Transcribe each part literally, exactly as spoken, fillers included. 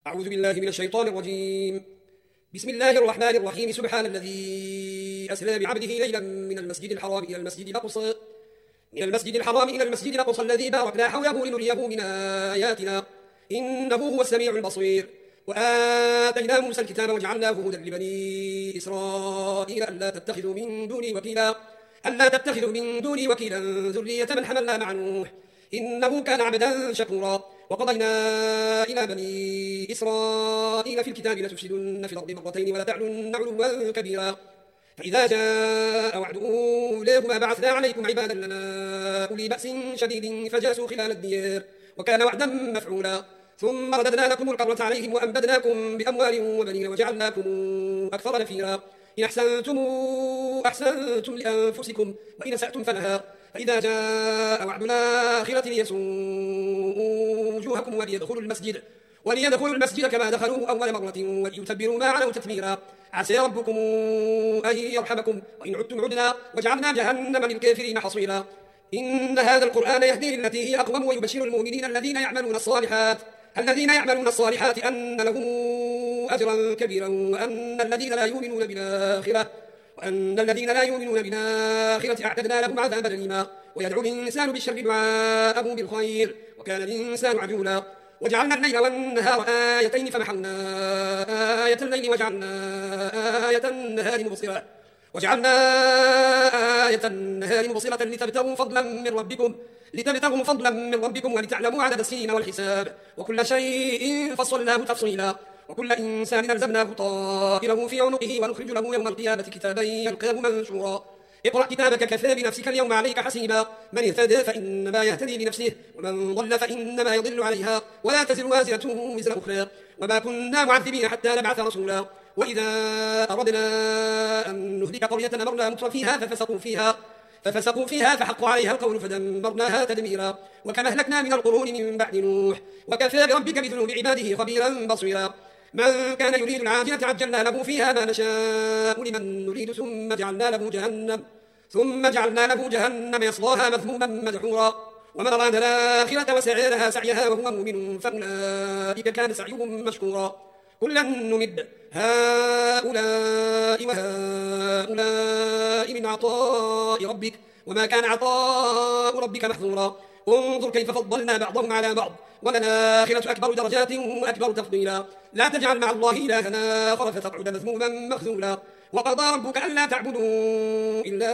أعوذ بالله من الشيطان الرجيم. بسم الله الرحمن الرحيم. سبحان الذي أسرى بعبده ليلا من المسجد الحرام إلى المسجد الأقصى من المسجد الحرام إلى المسجد الأقصى الذي باركنا حوله لنريه من آياتنا إنه هو السميع البصير. وآتينا موسى الكتاب وجعلناه هدى لبني إسرائيل ألا تتخذوا من دوني وكيلا ألا تتخذوا من دوني وكيلا ذرية من حملنا مع نوح إنه كان عبدا شكورا. وقضينا إلى بني إسرائيل في الكتاب لتفسدن في الأرض مرتين ولا تعلن علوا كبيرا فإذا جاء وعد أولاهما بعثنا عليكم عبادا لنا أولي بأس شديد فجاسوا خلال الديار وكان وعدا مفعولا. ثم رددنا لكم الكرة عليهم وأمددناكم بأموال وبنين وجعلناكم أكثر نفيرا. إن أحسنتم أحسنتم لأنفسكم وإن أسأتم فلها فإذا جاء وعد الآخرة ليسوءوا وجوهكم وليدخلوا المسجد وليدخلوا المسجد كما دخلوه أول مرة وليتبروا ما علوا تتبيرا. عسى ربكم أن يرحمكم وإن عدتم عدنا وجعلنا جهنم للكافرين حصيرا. إن هذا القرآن يهدي للتي هي أقوم ويبشر المؤمنين الذين يعملون الصالحات الذين يعملون الصالحات أن لهم أجرا كبيرا وأن الذين لا يؤمنون بالآخرة وأن الذين لا يؤمنون بالآخرة أعتدنا لهم عذابا أليما. ويدعو الإنسان بالشر دعاءه بالخير وكان الإنسان عجولا. وجعلنا الليل والنهار آيتين فمحونا آية الليل وجعلنا آية النهار مبصرة وجعلنا آية النهار مبصرة لتبتغوا فضلا من ربكم لتبتغوا فضلا من ربكم ولتعلموا عدد السنين والحساب وكل شيء فصلناه تفصيلا. وكل إنسان ألزمناه طائره في عنقه ونخرج له يوم القيامة كتابا يلقاه منشورا. اقرأ كتابك كفى بنفسك اليوم عليك حسيبا. من اهتدى فإنما يهتدي لنفسه ومن ضل فإنما يضل عليها ولا تزر وازرة وزر أخرى وما كنا معذبين حتى نبعث رسولا. وإذا أردنا أن نهلك قرية أمرنا متر فيها ففسقوا فيها ففسقوا فيها فحق عليها القول فدمرناها تدميرا. وكما أهلكنا من القرون من بعد نوح وكفى بربك بذنوب عباده خبيرا بصيرا. من كان يريد العاجلة عجلنا له فيها ما نشاء لمن نريد ثم جعلنا له جهنم ثم جعلنا له جهنم يصلاها مذموما مدحورا. ومن أراد الآخرة وسعى لها سعيها وهو مؤمن فأولئك كان سعيهم مشكورا. كلا نمد هؤلاء وهؤلاء من عطاء ربك وما كان عطاء ربك محظورا. انظر كيف فضلنا بعضهم على بعض وللآخرة أكبر درجات وأكبر تفضيلا. لا تجعل مع الله إلها آخر فتقعد مذموما مخذولا. وقضى ربك ألا تعبدوا إلا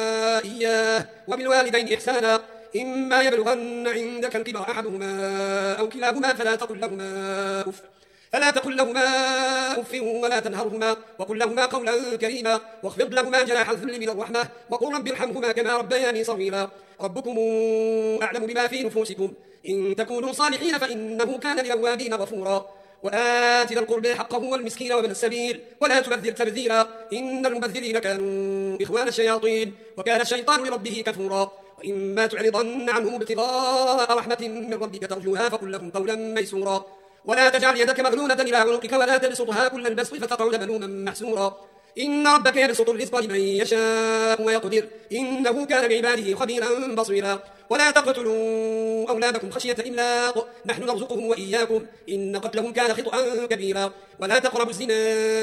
إياه وبالوالدين إحسانا إما يبلغن عندك الكبر أحدهما أو كلاهما فلا تقل لهما أف فلا تقل لهما أف ولا تنهرهما وقل لهما قولا كريما واخفض لهما جناح الذل من الرحمة وقل رب ارحمهما كما ربياني صغيرا. ربكم أعلم بما في نفوسكم إن تكونوا صالحين فإنه كان للأوابين غفورا. وآت ذا القربى حقه والمسكين وابن السبيل ولا تبذر تبذيرا إن المبذرين كانوا إخوان الشياطين وكان الشيطان لربه كفورا. وإما تعرضن عنهم ابتغاء رحمة من ربك ترجوها فقل لهم قولا ميسورا. ولا تجعل يدك مغلولة إلى عنقك ولا تبسطها كل البسط فتقعد ملوما محسورا. إن ربك يبسط الرزق لمن يشاء ويقدر إنه كان بعباده خبيرا بصيرا. ولا تقتلوا أولادكم خشية إملاق نحن نرزقهم وإياكم إن قتلهم كان خطأ كبيرا. ولا تقربوا الزنا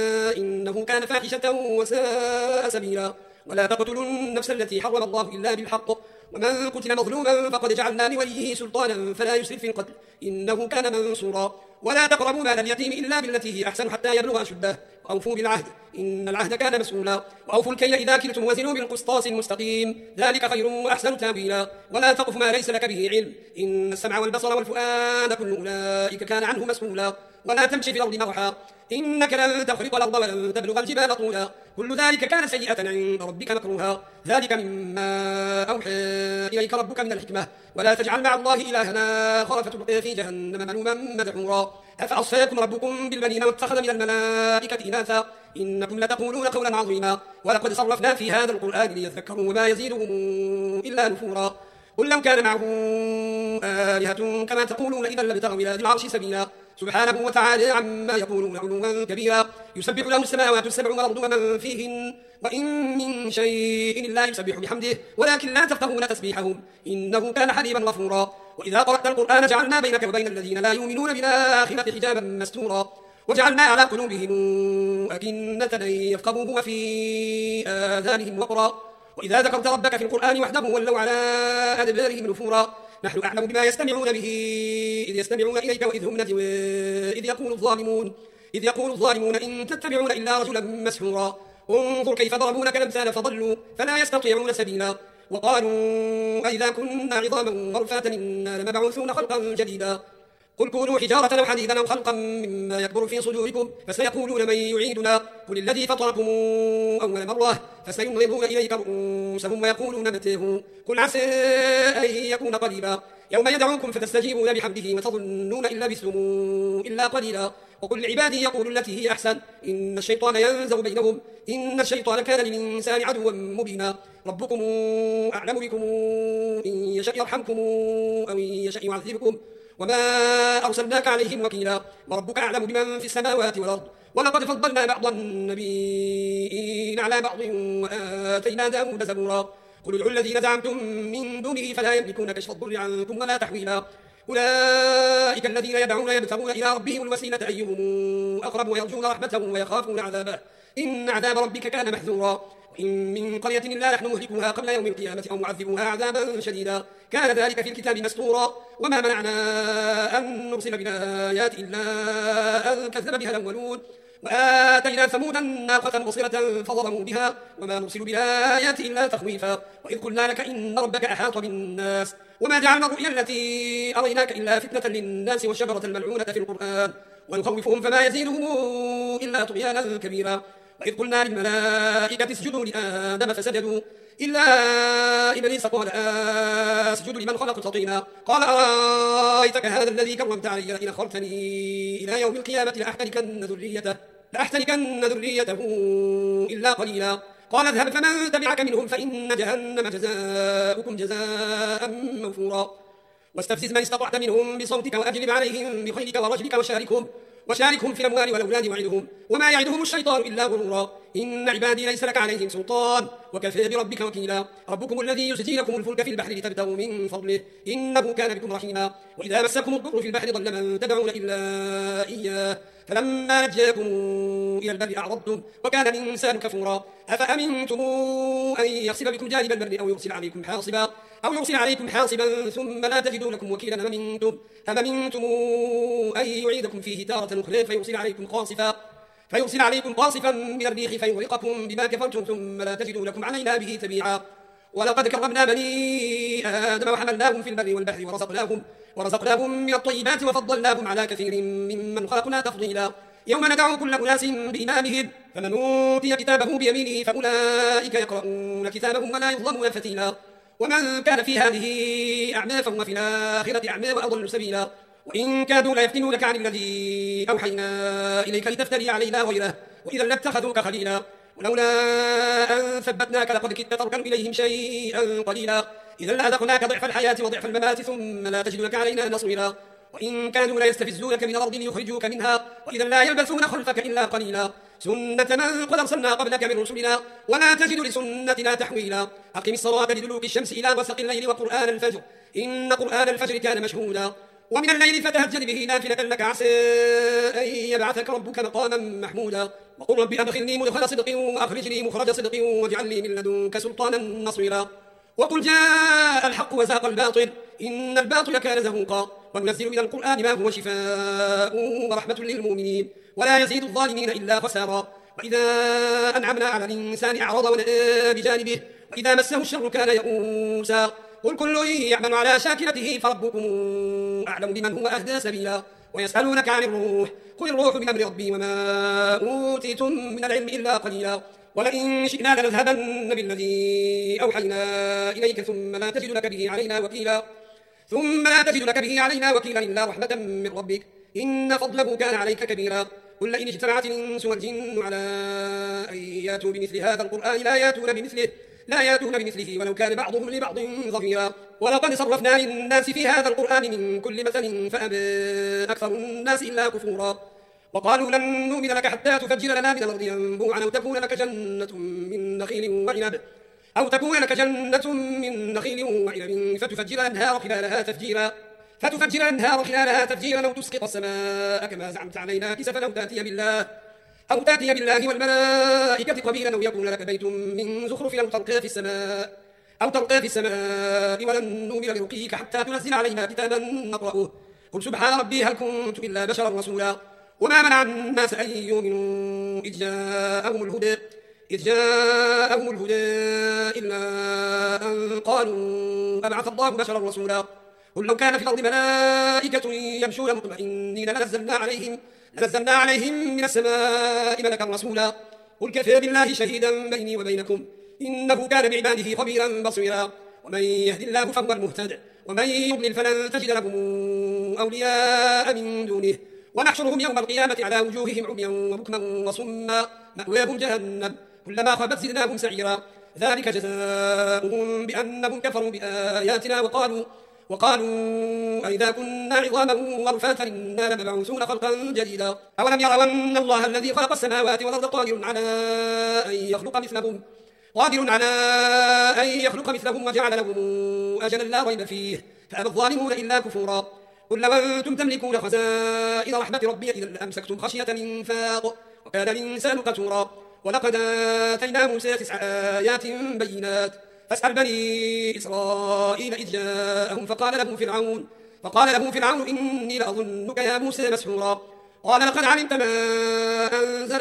إنه كان فاحشة وساء سبيلا. ولا تقتلوا النفس التي حرم الله إلا بالحق ومن قتل مظلوما فقد جعلنا لوليه سلطانا فلا يسرف في القتل إنه كان منصورا. ولا تقربوا مال اليتيم إلا بالتي هي أحسن حتى يبلغ أشده وأوفوا بالعهد إن العهد كان مسؤولا. وأوفوا الكيل إذا كلتم وزنوا بالقسطاس المستقيم ذلك خير وأحسن تأويلا. ولا تقف ما ليس لك به علم إن السمع والبصر والفؤاد كل أولئك كان عنه مسؤولا. ولا تمشي في الأرض مرحا إنك لن تخرق الأرض ولن تبلغ الجبال طولا كل ذلك كان سيئة عند ربك مكروها. ذلك مما أوحى إليك ربك من الحكمة. ولا تجعل مع الله إلها آخر فتلقى في جهنم ملوما مدحورا. أفأصفاكم ربكم بالبنين واتخذ من الملائكة إناثا إنكم لتقولون قولا عظيما. ولقد صرفنا في هذا القرآن ليذكروا وما يزيدهم إلا نفورا. قل لو كان معه آلهة كما تقولون إذا لابتغوا إلى ذي العرش سبيلا. سبحانه وتعالى عما يقولون علوا كبيرا. يسبح له السماوات السبع والأرض ومن فيهن وإن من شيء إلا يسبح بحمده ولكن لا تفقهون تسبيحهم إنه كان حليما غفورا. وإذا قرأت القرآن جعلنا بينك وبين الذين لا يؤمنون بالآخرة حجابا مستورا وجعلنا على قلوبهم أكنة أن يفقهوه وفي آذانهم وقرا وإذا ذكرت ربك في القرآن وحده ولوا على أدبارهم نفورا نحن أعلم بما يستمعون به إذ يستمعون إليك وإذ هم نجوى إذ يقول الظالمون إذ يقول الظالمون إن تتبعون إلا رجلا مسحورا انظر كيف ضربوا لك الأمثال فضلوا فلا يستطيعون سبيلا وقالوا أئذا كنا عظاما ورفاتا إنا لمبعوثون خلقا جديدا قل كونوا حجارة أو حديدا أو خلقا مما يكبر في صدوركم فسيقولون من يعيدنا قل الذي فطركم أول مرة فسينغضون إليك رؤوسهم ويقولون متى قل عسى أن يكون قريبا يوم يدعوكم فتستجيبون بحمده وتظنون إن لبثتم إلا قليلا وقل لعبادي يقولوا التي هي أحسن إن الشيطان ينزغ بينهم إن الشيطان كان للإنسان عدوا مبينا ربكم أعلم بكم إن يشأ يرحمكم أو إن يشأ يعذبكم وما أرسلناك عليهم وكيلا وربك أعلم بمن في السماوات والأرض ولقد فضلنا بعض النبيين على بعض وآتينا داود زبورا قل ادعوا الذين زعمتم من دونه فلا يملكون كشف الضر عنكم ولا تحويلا أولئك الذين يدعون يبتغون إلى ربهم الوسيلة أيهم أقرب ويرجون رحمته ويخافون عذابه إن عذاب ربك كان محذورا وإن من قرية إلا نحن مهلكوها قبل يوم القيامة أو معذبوها عذابا شديدا كان ذلك في الكتاب مسطورا وما منعنا أن نرسل بالآيات إلا أن كذب بها الأولون وآتينا ثمود الناقة مبصرة فظلموا بها وما نرسل بالآيات إلا تخويفا وإذ قلنا لك إن ربك أحاط بالناس وما جعلنا الرؤيا التي أريناك إلا فتنة للناس والشجرة الملعونة في القرآن ونخوفهم فما يزيدهم إلا طغيانا كبيرا وإذ قلنا للملائكة اسجدوا لآدم فسجدوا إلا إبليس قال أسجد لمن خلقت طينا قال أرأيتك هذا الذي كرمت علي لئن أخرتني إلى يوم القيامة لأحتركن ذريته لأحتركن ذريته إلا قليلا قال اذهب فمن تبعك منهم فإن جهنم جزاؤكم جزاء موفورا واستفزز من استطعت منهم بصوتك وأجلب عليهم بخيلك ورجلك وشاركهم وشاركهم في الأموال والأولاد وعدهم وما يعدهم الشيطان إلا غرورا إن عبادي ليس لك عليهم سلطان وكفى بربك وكيلا ربكم الذي يسجي لكم الفلك في البحر لتبتغوا من فضله إنه كان بكم رحيما وإذا مسكم الضر في البحر ضل من تدعون إلا إياه فلما نجاكم إلى البر أعرضتم وكان الإنسان كفورا أفأمنتم أن يخسف بكم جانب البر أو يرسل عليكم حاصبا أو يرسل عليكم حاصبا ثم لا تجدوا لكم وكيلا أم أمنتم أم أمنتم أن يعيدكم فيه تارة أخرى فيرسل عليكم قاصفا فيرسل عليكم قاصفا من الريح فيغرقكم بما كفرتم ثم لا تجدوا لكم علينا به تبيعا ولقد كرمنا بني آدم وحملناهم في البر والبحر ورزقناهم ورزقناهم من الطيبات وفضلناهم على كثير ممن خلقنا تفضيلا يوم ندعو كل أناس بإمامهم فمن أوتي كتابه بيمينه فأولئك يقرؤون كتابهم ولا يظلمون فتيلا ومن كان في هذه أعمى فهو في الآخرة أعمى وأضل سبيلا وإن كادوا ليفتنونك عن الذي أوحينا إليك لتفتري علينا غيره وإذا لاتخذوك خليلا ولولا أن ثبتناك لقد كدت تركن إليهم شيئا قليلا إذا لأذقناك ضعف الحياة وضعف الممات ثم لا تجد لك علينا نصيرا وإن كانوا ليستفزونك من الأرض ليخرجوك منها وإذا لا يلبثون خلفك إلا قليلا سنة من قد أرسلنا قبلك من رسلنا ولا تجد لسنتنا تحويلا أقم الصلاة لدلوك الشمس إلى غسق الليل وقرآن الفجر إن قرآن الفجر كان مشهودا ومن الليل فتهجد به نافلة لك عسى أن يبعثك ربك مقاما محمودا وقل رب أدخلني مدخل صدق وأخرجني مخرج صدق واجعل لي من لدنك سلطانا نصيرا وقل جاء الحق وزاق الباطل إن الباطل كان زهوقا وننزل من القرآن ما هو شفاء ورحمة للمؤمنين ولا يزيد الظالمين إلا خسارا وإذا أنعمنا على الإنسان أعرض ونأى بجانبه وإذا مسه الشر كان يئوسا قل كل يعمل على شاكلته فربكم أعلم بمن هو أهدى سبيلا ويسألونك عن الروح قل الروح من أمر ربي وما أوتيتم من العلم إلا قليلا ولئن شئنا لنذهبن بالذي أوحينا إليك ثم لا تجد لك به علينا وكيلا ثم لا تجد لك به علينا وكيلا إلا رحمة من ربك إن فضله كان عليك كبيرا قل لئن اجتمعت الإنس والجن على أن ياتوا بمثل هذا القرآن لا ياتون بمثله لا ياتون بمثله ولو كان بعضهم لبعض ظهيرا ولقد صرفنا للناس في هذا القرآن من كل مثل فأبى أكثر الناس إلا كفورا وقالوا لن نؤمن لك حتى تفجر لنا من الأرض ينبوعا أو تكون لك جنة من نخيل وعنب أو تكون لك جنة من نخيل وعنب فتفجر الأنهار خلالها تفجيرا فتفجر الأنهار خلالها تفجيرا أو تسقط السماء كما زعمت علينا كسفا أو تأتي بالله أو تأتي بالله والملائكة قبيلا أو يكون لك بيت من زخرف أو ترقى في السماء أو ترقى في السماء ولن نؤمن لرقيك حتى تنزل علينا كتابا نقرأه قل سبحان ربي هل كنت إلا بشرا رسولا وما منع الناس أن يؤمنوا إذ جاءهم الهدى إذ جاءهم الهدى إلا أن قالوا أبعث الله بشرا رسولا قل لو كان في الأرض ملائكة يمشون مطمئنين لنزلنا عليهم لنزلنا عليهم من السماء ملكا رسولا قل كفى بالله شهيدا بيني وبينكم إنه كان بعباده خبيرا بصيرا ومن يهد الله فهو المهتد ومن يضلل فلن تجد لهم أولياء من دونه ونحشرهم يوم القيامة على وجوههم عميا وبكما وصما مأواهم جهنم كلما خبت زدناهم سعيرا ذلك جزاؤهم بأنهم كفروا بآياتنا وقالوا وقالوا أئذا كنا عظاما ورفاتا إنا لمبعوثون خلقا جديدا أولم يروا أن الله الذي خلق السماوات والأرض قادر على أن يخلق مثلهم قادر على أن يخلق مثلهم وجعل لهم أجلا لا ريب فيه فأبى الظالمون إلا كفورا قل لو أنتم تملكون خزائن رحمة ربي إذا لأمسكتم خشية الإنفاق وكان الإنسان قتورا ولقد آتينا موسى تسع آيات بينات فاسأل بني إسرائيل إذ جاءهم فقال له فرعون فقال له فرعون إني لأظنك يا موسى مسحورا قال لقد علمت ما أنزل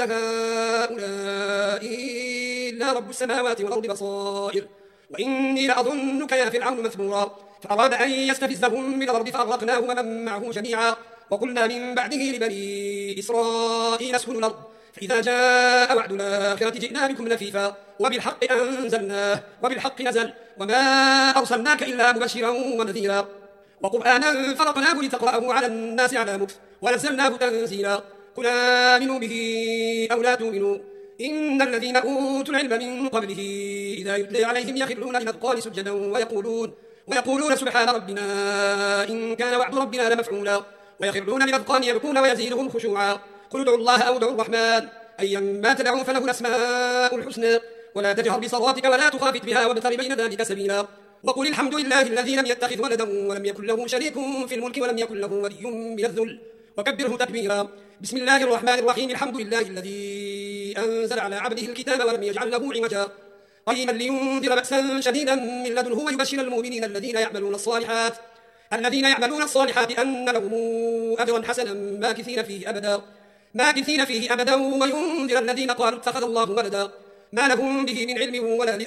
هؤلاء إلا رب السماوات والأرض بصائر وإني لأظنك يا فرعون مثبورا فأراد أن يستفزهم من الأرض فأغرقناه ومن معه جميعا وقلنا من بعده لبني إسرائيل اسكنوا الأرض فإذا جاء وعد الآخرة جئنا بكم لفيفا وبالحق أنزلناه وبالحق نزل وما أرسلناك إلا مبشرا ونذيرا وقرآنا فرقناه لتقرأه على الناس على مكث ونزلناه تنزيلا قل آمنوا به أو لا تؤمنوا إن الذين أوتوا العلم من قبله إذا يتلى عليهم يخرون للأذقان سجدا ويقولون ويقولون سبحان ربنا إن كان وعد ربنا لمفعولا ويخرون للأذقان يبكون ويزيدهم خشوعا قل ادعوا الله أو ادعوا الرحمن أيما تدعوا فله الأسماء الحسنى ولا تجهر بصلاتك ولا تخافت بها وابتغ بين ذلك سبيلا وقل الحمد لله الذي لم يتخذ ولدا ولم يكن له شريك في الملك ولم يكن له ولي من الذل وكبره تكبيرا بسم الله الرحمن الرحيم الحمد لله الذي أنزل على عبده الكتاب ولم يجعل له عوجا قيما لينذر بأسا شديدا من لدنه ويبشر المؤمنين الذين يعملون الصالحات الذين يعملون الصالحات أن لهم أجرا حسنا ماكثين فيه أبدا ماكثين فيه أبدا وينذر الذين قالوا اتخذ الله ولدا ما لهم به من علم ولا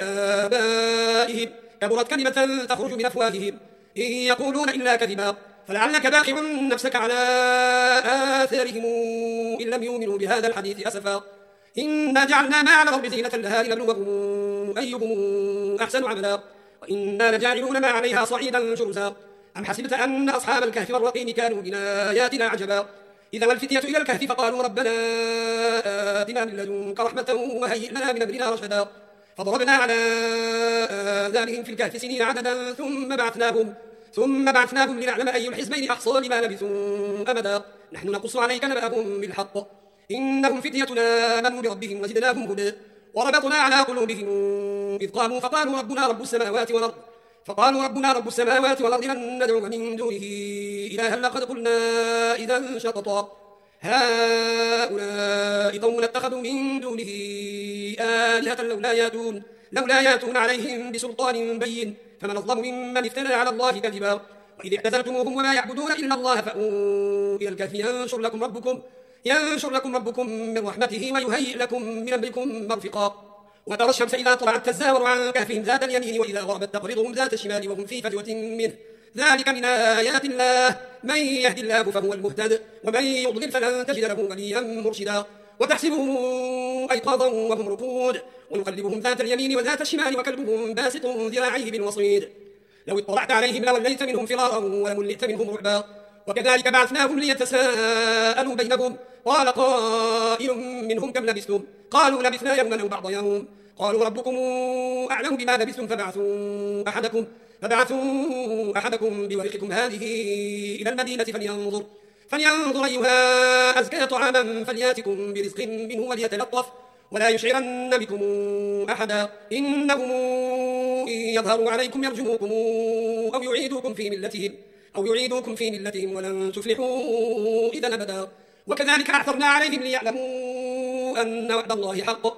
لآبائهم كبرت كلمة تخرج من أفواههم إن يقولون إلا كذبا فلعلك باخع نفسك على آثارهم إن لم يؤمنوا بهذا الحديث أسفا إنا جعلنا ما على الأرض زينة لها لنبلوهم أيهم أحسن عملا وإنا لجاعلون ما عليها صعيدا جرزا أم حسبت أن أصحاب الكهف والرقيم كانوا من آياتنا عجبا إذا والفتية إلى الكهف فقالوا ربنا آتنا من لدنك رحمة وهيئ لنا من أمرنا رشدا فضربنا على آذانهم في الكهف سنين عددا ثم بعثناهم ثم بعثناهم لنعلم أي الحزبين أحصى لما لبثوا أمدا نحن نقص عليك نبأهم بالحق إنهم فتيتنا آمنوا بربهم وزدناهم هدى وربطنا على قلوبهم إذ قاموا فقالوا ربنا رب السماوات والأرض فقالوا ربنا رب السماوات والأرض لن ندعو من دونه إلها لقد قلنا إذا شططا هؤلاء قوم اتخذوا من دونه آلهة لولا ياتون لولا ياتون عليهم بسلطان بين فمن أظلم ممن افترى على الله كذبا وإذ اعتزلتموهم وما يعبدون إلا الله فأووا إلى الكهف ينشر لكم ربكم ينشر لكم ربكم من رحمته ويهيئ لكم من أمركم مرفقا وترى الشمس إذا طلعت تزاور عن كهفهم ذات اليمين وإذا غربت تقرضهم ذات الشمال وهم في فجوة منه ذلك من آيات الله من يهد الله فهو المهتد ومن يضلل فلن تجد له وليا مرشدا وتحسبهم أيقاظا وهم رقود ونقلبهم ذات اليمين وذات الشمال وكلبهم باسط ذراعيه بالوصيد لو اطلعت عليهم لوليت منهم فرارا ولملئت منهم رعبا وكذلك بعثناهم ليتساءلوا بينهم قال قائل منهم كم لبثتم قالوا لبثنا يوما أو بعض يوم قالوا ربكم أعلم بما لبثتم فبعثوا أحدكم فبعثوا أحدكم بورقكم هذه إلى المدينة فلينظر فلينظر أيها أزكى طعاما فلياتكم برزق منه وليتلطف ولا يشعرن بكم أحدا إنهم إن يظهروا عليكم يرجموكم أو يعيدوكم في ملتهم أو يعيدوكم في ملتهم ولن تفلحوا إذا أبدا. وكذلك أعثرنا عليهم ليعلموا أن وعد الله حق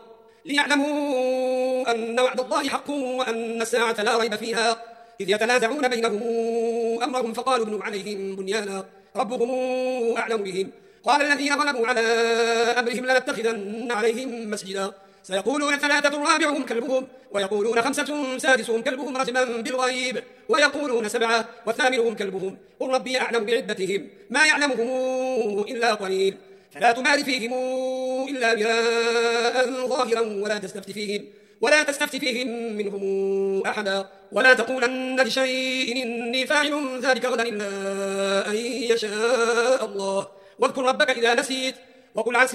ليعلموا أن وعد الله حق وأن الساعة لا ريب فيها إذ يتنازعون بينهم أمرهم فقالوا ابنوا عليهم بنيانا ربهم أعلم بهم قال الذين غلبوا على أمرهم لنتخذن عليهم مسجدا سيقولون ثلاثة رابعهم كلبهم ويقولون خمسة سادسهم كلبهم رجما بالغيب ويقولون سبعة وثامنهم كلبهم قل ربي أعلم بعدتهم ما يعلمهم إلا قليل فلا تمار فيهم إلا مراء ظاهرا ولا تستفت فيهم ولا تستفت فيهم منهم أحدا ولا تقولن لشيء إني فاعل ذلك غدا إلا أن يشاء الله واذكر ربك إذا نسيت وقل عسى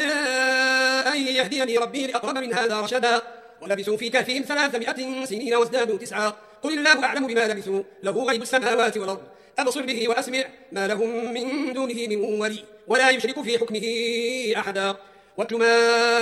أن يهديني ربي لأقرب من هذا رشدا ولبثوا في كهفهم ثلاثمائة سنين وازدادوا تسعا قل الله أعلم بما لبثوا له غيب السماوات والأرض أبصر به وأسمع ما لهم من دونه من ولي ولا يشرك في حكمه أحدا واتل ما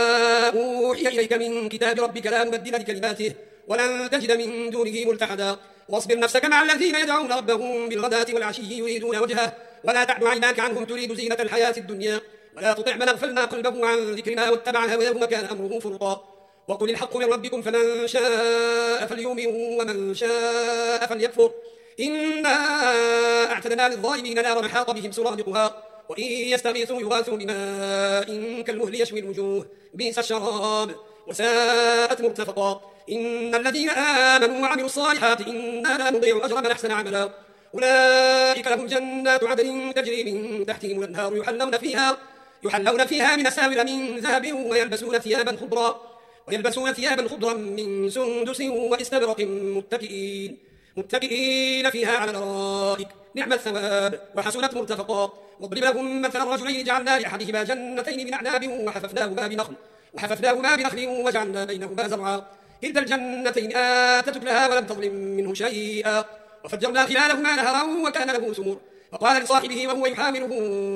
أوحي إليك من كتاب ربك لا مبدل لكلماته ولن تجد من دونه ملتحدا واصبر نفسك مع الذين يدعون ربهم بالغداة والعشي يريدون وجهه ولا تعد عيناك عنهم تريد زينة الحياة الدنيا ولا تطع من أغفلنا قلبه عن ذكرنا واتبع هواه وكان أمره فرطا وقل الحق من ربكم فمن شاء فليؤمن ومن شاء فليكفر إنا أعتدنا للظالمين نارا حاط بهم سرادقها وإن يستغيثوا يغاثوا بماء كالمهل يشوي الوجوه بئس الشراب وساءت مرتفقا إن الذين آمنوا وعملوا الصالحات إنا لا نضيع أجر من أحسن عملا أولئك لهم جنات عدن تجري من تحتهم الأنهار يحلون فيها يحلون فيها من أساور من ذهب ويلبسون ثيابا خضرا ويلبسون ثيابا خضرا من سندس واستبرق متكئين متكئين فيها على الأرائك نعم الثواب وحسنت مرتفقا واضرب لهم مثل الرجلين جعلنا لأحدهما جنتين من أعناب وحففناهما بنخل وحففناهما بنخل وجعلنا بينهما زرعا كلتا الجنتين آتت أكلها ولم تظلم منه شيئا وفجرنا خلالهما نهرا وكان له ثمر فقال لصاحبه وهو يحاوره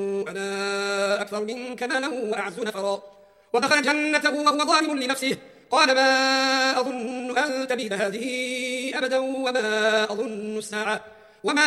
أنا أكثر منك مالا وأعز نفرا ودخل جنته وهو ظالم لنفسه قال ما أظن أن تبيد هذه أبدا وما أظن الساعة وما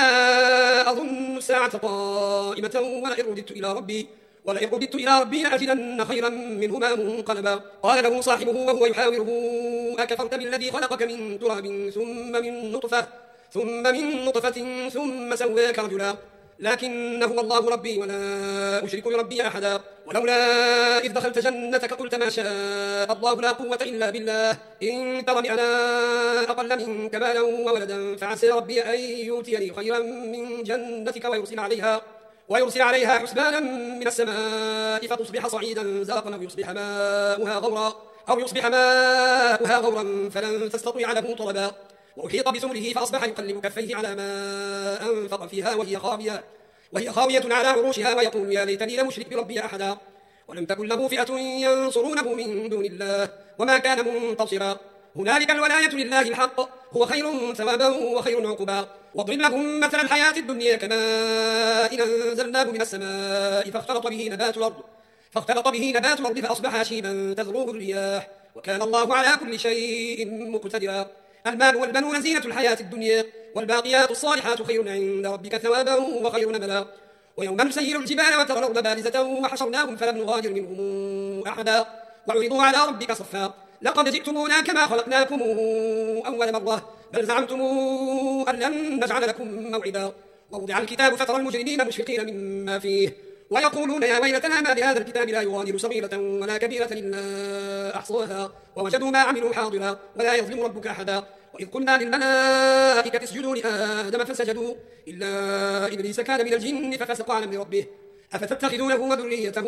أظن الساعة قائمة ولئن رددت إلى ربي ولئن رددت إلى ربي لأجدن خيرا منهما منقلبا قال له صاحبه وهو يحاوره أكفرت بالذي خلقك من تراب ثم من نطفة ثم من نطفة ثم سواك رجلا لكن هو الله ربي ولا أشرك بربي أحدا ولولا إذ دخلت جنتك قلت ما شاء الله لا قوة إلا بالله إن ترني أنا أقل منك مالا وولدا فعسى ربي أن يؤتيني خيرا من جنتك ويرسل عليها ويرسل عليها حسبانا من السماء فتصبح صعيدا زلقا أو يصبح ماؤها غورا أو يصبح ماؤها غورا فلن تستطيع له طلبا وأحيط بثمره فأصبح يقلب كفيه على ما أنفق فيها وهي خاوية وهي خاوية على عروشها ويقول يا ليتني لم أشرك بربي أحدا ولم تكن له فئة ينصرونه من دون الله وما كان منتصرا هنالك الولاية لله الحق هو خير ثوابا وخير عقبا واضرب لهم مثل الحياة الدنيا كماء إن أنزلناه من السماء فاختلط به نبات الأرض فاختلط به نبات الأرض فأصبح هشيما تذروه الرياح وكان الله على كل شيء مقتدرا المال والبنون زينة الحياة الدنيا والباقيات الصالحات خير عند ربك ثوابا وخير نملا ويوم نسير الجبال وترى الأرض بارزة وحشرناهم فلم نغادر منهم أحدا وعرضوا على ربك صفا لقد جئتمونا كما خلقناكم أول مرة بل زعمتم أن لن نجعل لكم موعدا ووضع الكتاب فترى المجرمين مشفقين مما فيه ويقولون يا ويلتنا ما لهذا الكتاب لا يغادر صغيرة ولا كبيرة إلا أحصاها ووجدوا ما عملوا حاضرا ولا يظلم ربك أحدا وإذ قلنا للملائكة اسجدوا لآدم فسجدوا إلا إبليس كان من الجن ففسق عن أمر ربه أفتتخذونه وذريته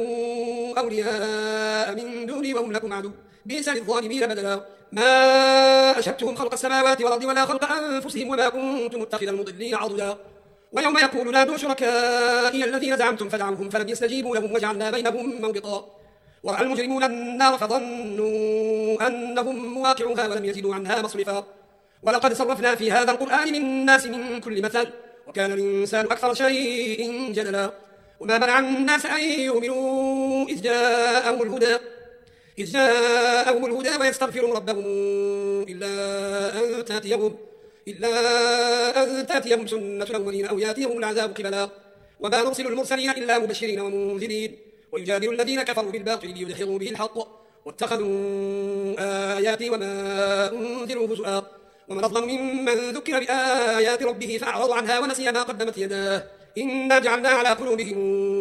أولياء من دوني وهم لكم عدو بئس للظالمين بدلا ما أشهدتهم خلق السماوات والأرض ولا خلق أنفسهم وما كنت متخذ المضلين عضدا ويوم يقول نادوا شركائي الذين زعمتم فدعوهم فلم يستجيبوا لهم وجعلنا بينهم موبقا ورأى المجرمون النار فظنوا أنهم مواقعوها ولم يزيدوا عنها مصرفا ولقد صرفنا في هذا القرآن للناس من كل مثل وكان الإنسان أكثر شيء جدلا وما منع الناس أن يؤمنوا إذ جاءهم الهدى إذ جاءهم الهدى ويستغفروا ربهم إلا أن تأتيهم إلا أن تأتيهم سنة الأولين أو يأتيهم العذاب قبلا وما نرسل المرسلين إلا مبشرين ومنذرين ويجادل الذين كفروا بالباطل ليدحضوا به الحق واتخذوا آياتي وما أنذروا هزؤا ومن أظلم ممن ذكر بآيات ربه فأعرض عنها ونسي ما قدمت يداه إنا جعلنا على قلوبهم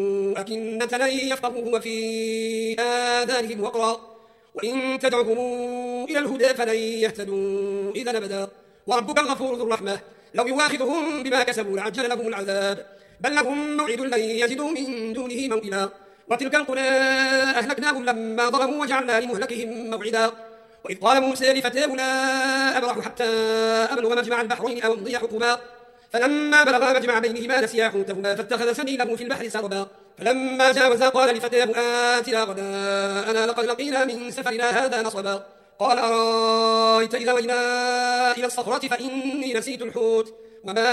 أكنة لن يفقهوه وفي آذانهم وقرا وإن تدعهم إلى الهدى فلن يهتدوا إذا أبدا وربك الغفور ذو الرحمة لو يواخذهم بما كسبوا لعجل لهم العذاب بل لهم موعد لن يجدوا من دونه موئلا وتلك القرى أهلكناهم لما ظلموا وجعلنا لمهلكهم موعدا وإذ قال موسى لفتاه لا أبرح حتى أبلغ مجمع البحرين أو أمضي حقبا فلما بلغا مجمع بينهما نسيا حوتهما فاتخذ سبيله في البحر سربا فلما جاوزا قال لفتاه آتنا غداءنا لقد لقينا من سفرنا هذا نصبا قال أرأيت إذا وينا إلى الصخرة فإني نسيت الحوت وما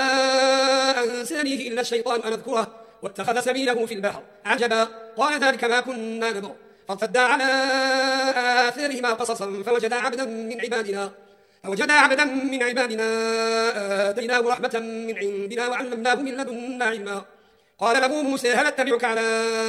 أنسانيه إلا الشيطان أن أذكره واتخذ سبيله في البحر عجبا قال ذلك ما كنا نبغ فارتدا على آثارهما قصصا فوجدا عبدا من عبادنا فوجدا عبدا من عبادنا آتيناه رحمة من عندنا وعلمناه من لدنا علما قال له موسى هل اتبعك على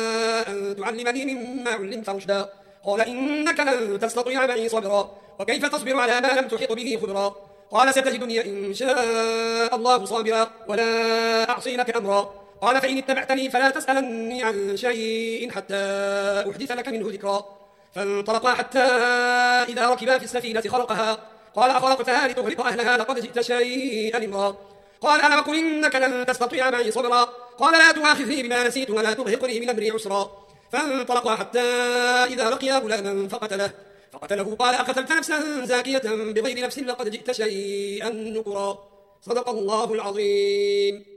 أن تعلمني مما علمت رشدا قال إنك لن تستطيع معي صبرا وكيف تصبر على ما لم تحط به خبرا قال ستجدني إن شاء الله صابرا ولا أعصي لك أمرا قال فإن اتبعتني فلا تسألني عن شيء حتى أحدث لك منه ذكرا فانطلقا حتى إذا ركبا في السفينة خرقها قال أخرقتها لتغرق أهلها لقد جئت شيئا إمرا قال ألم قل إنك لن تستطيع معي صبرا قال لا تؤاخذني بما نسيت ولا ترهقني من أمري عسرا فانطلقا حتى إذا لقيا غلاما فقتله فقتله قال أقتلت نفسا زاكية بغير نفس لقد جئت شيئا نكرا صدق الله العظيم.